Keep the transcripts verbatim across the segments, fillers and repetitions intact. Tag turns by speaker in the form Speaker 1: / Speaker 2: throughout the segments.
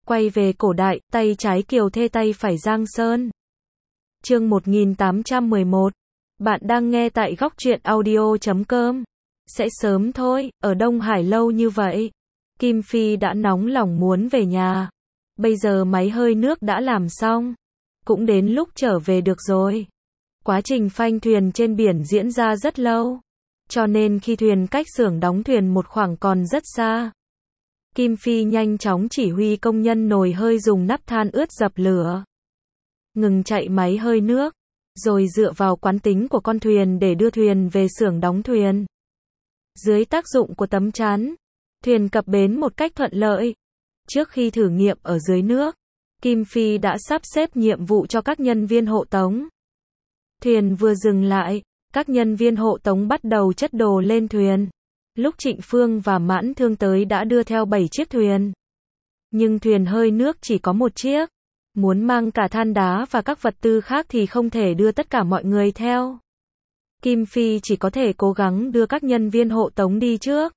Speaker 1: Quay về cổ đại, tay trái Kiều Thê tay phải Giang Sơn. Chương một nghìn tám trăm mười một. Bạn đang nghe tại góc truyện audio chấm com. Sẽ sớm thôi, ở Đông Hải lâu như vậy. Kim Phi đã nóng lòng muốn về nhà. Bây giờ máy hơi nước đã làm xong. Cũng đến lúc trở về được rồi. Quá trình phanh thuyền trên biển diễn ra rất lâu. Cho nên khi thuyền cách xưởng đóng thuyền một khoảng còn rất xa. Kim Phi nhanh chóng chỉ huy công nhân nồi hơi dùng nắp than ướt dập lửa. Ngừng chạy máy hơi nước. Rồi dựa vào quán tính của con thuyền để đưa thuyền về xưởng đóng thuyền. Dưới tác dụng của tấm chắn, thuyền cập bến một cách thuận lợi. Trước khi thử nghiệm ở dưới nước, Kim Phi đã sắp xếp nhiệm vụ cho các nhân viên hộ tống. Thuyền vừa dừng lại, các nhân viên hộ tống bắt đầu chất đồ lên thuyền. Lúc Trịnh Phương và Mãn Thương tới đã đưa theo bảy chiếc thuyền. Nhưng thuyền hơi nước chỉ có một chiếc. Muốn mang cả than đá và các vật tư khác thì không thể đưa tất cả mọi người theo. Kim Phi chỉ có thể cố gắng đưa các nhân viên hộ tống đi trước.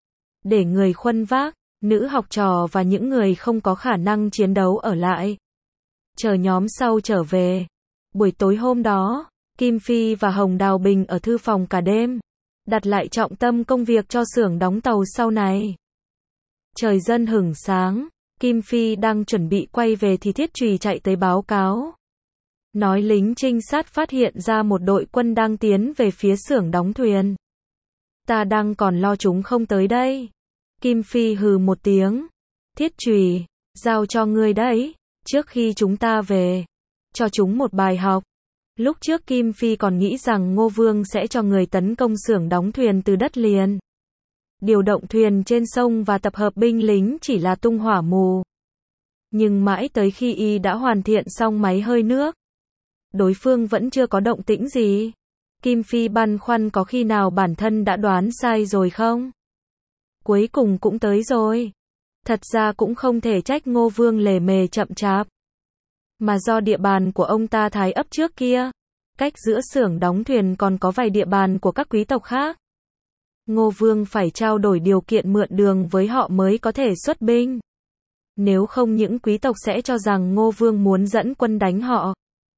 Speaker 1: Để người khuân vác, nữ học trò và những người không có khả năng chiến đấu ở lại. Chờ nhóm sau trở về. Buổi tối hôm đó, Kim Phi và Hồng Đào Bình ở thư phòng cả đêm. Đặt lại trọng tâm công việc cho xưởng đóng tàu sau này. Trời dần hửng sáng, Kim Phi đang chuẩn bị quay về thì Thiết Trùy chạy tới báo cáo. Nói lính trinh sát phát hiện ra một đội quân đang tiến về phía xưởng đóng thuyền. Ta đang còn lo chúng không tới đây. Kim Phi hừ một tiếng. Thiết Trùy, giao cho ngươi đấy, trước khi chúng ta về. Cho chúng một bài học. Lúc trước Kim Phi còn nghĩ rằng Ngô Vương sẽ cho người tấn công xưởng đóng thuyền từ đất liền. Điều động thuyền trên sông và tập hợp binh lính chỉ là tung hỏa mù. Nhưng mãi tới khi y đã hoàn thiện xong máy hơi nước, đối phương vẫn chưa có động tĩnh gì. Kim Phi băn khoăn có khi nào bản thân đã đoán sai rồi không? Cuối cùng cũng tới rồi. Thật ra cũng không thể trách Ngô Vương lề mề chậm chạp. Mà do địa bàn của ông ta Thái ấp trước kia. Cách giữa xưởng đóng thuyền còn có vài địa bàn của các quý tộc khác. Ngô Vương phải trao đổi điều kiện mượn đường với họ mới có thể xuất binh. Nếu không những quý tộc sẽ cho rằng Ngô Vương muốn dẫn quân đánh họ.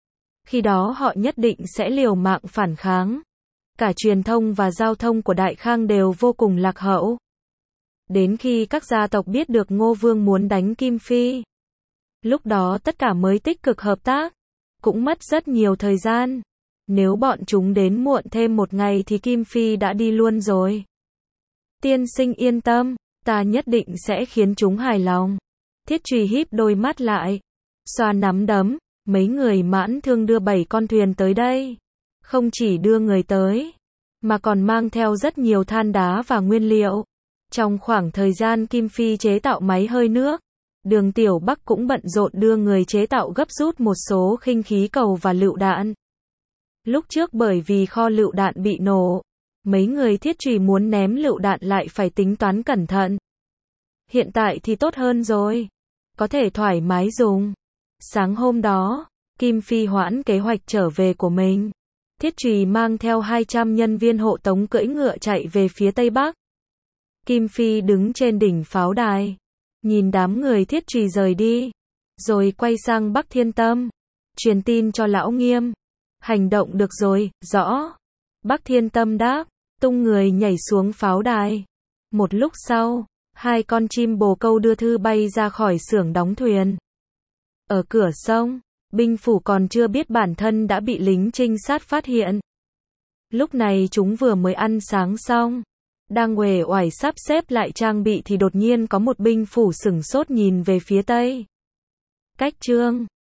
Speaker 1: Khi đó họ nhất định sẽ liều mạng phản kháng. Cả truyền thông và giao thông của Đại Khang đều vô cùng lạc hậu. Đến khi các gia tộc biết được Ngô Vương muốn đánh Kim Phi, lúc đó tất cả mới tích cực hợp tác. Cũng mất rất nhiều thời gian. Nếu bọn chúng đến muộn thêm một ngày thì Kim Phi đã đi luôn rồi. Tiên sinh yên tâm, ta nhất định sẽ khiến chúng hài lòng. Thiết Trùy híp đôi mắt lại, xoa nắm đấm. Mấy người Mãn Thương đưa bảy con thuyền tới đây. Không chỉ đưa người tới, mà còn mang theo rất nhiều than đá và nguyên liệu. Trong khoảng thời gian Kim Phi chế tạo máy hơi nước, Đường Tiểu Bắc cũng bận rộn đưa người chế tạo gấp rút một số khinh khí cầu và lựu đạn. Lúc trước bởi vì kho lựu đạn bị nổ, mấy người Thiết Trùy muốn ném lựu đạn lại phải tính toán cẩn thận. Hiện tại thì tốt hơn rồi, có thể thoải mái dùng. Sáng hôm đó, Kim Phi hoãn kế hoạch trở về của mình. Thiết Trùy mang theo hai trăm nhân viên hộ tống cưỡi ngựa chạy về phía Tây Bắc. Kim Phi đứng trên đỉnh pháo đài, nhìn đám người Thiết Trùy rời đi, rồi quay sang Bắc Thiên Tâm, truyền tin cho Lão Nghiêm. Hành động được rồi, rõ. Bắc Thiên Tâm đáp, tung người nhảy xuống pháo đài. Một lúc sau, hai con chim bồ câu đưa thư bay ra khỏi xưởng đóng thuyền. Ở cửa sông, binh phủ còn chưa biết bản thân đã bị lính trinh sát phát hiện. Lúc này chúng vừa mới ăn sáng xong, đang uể oải sắp xếp lại trang bị thì đột nhiên có một binh phủ sửng sốt nhìn về phía tây. Cách Trương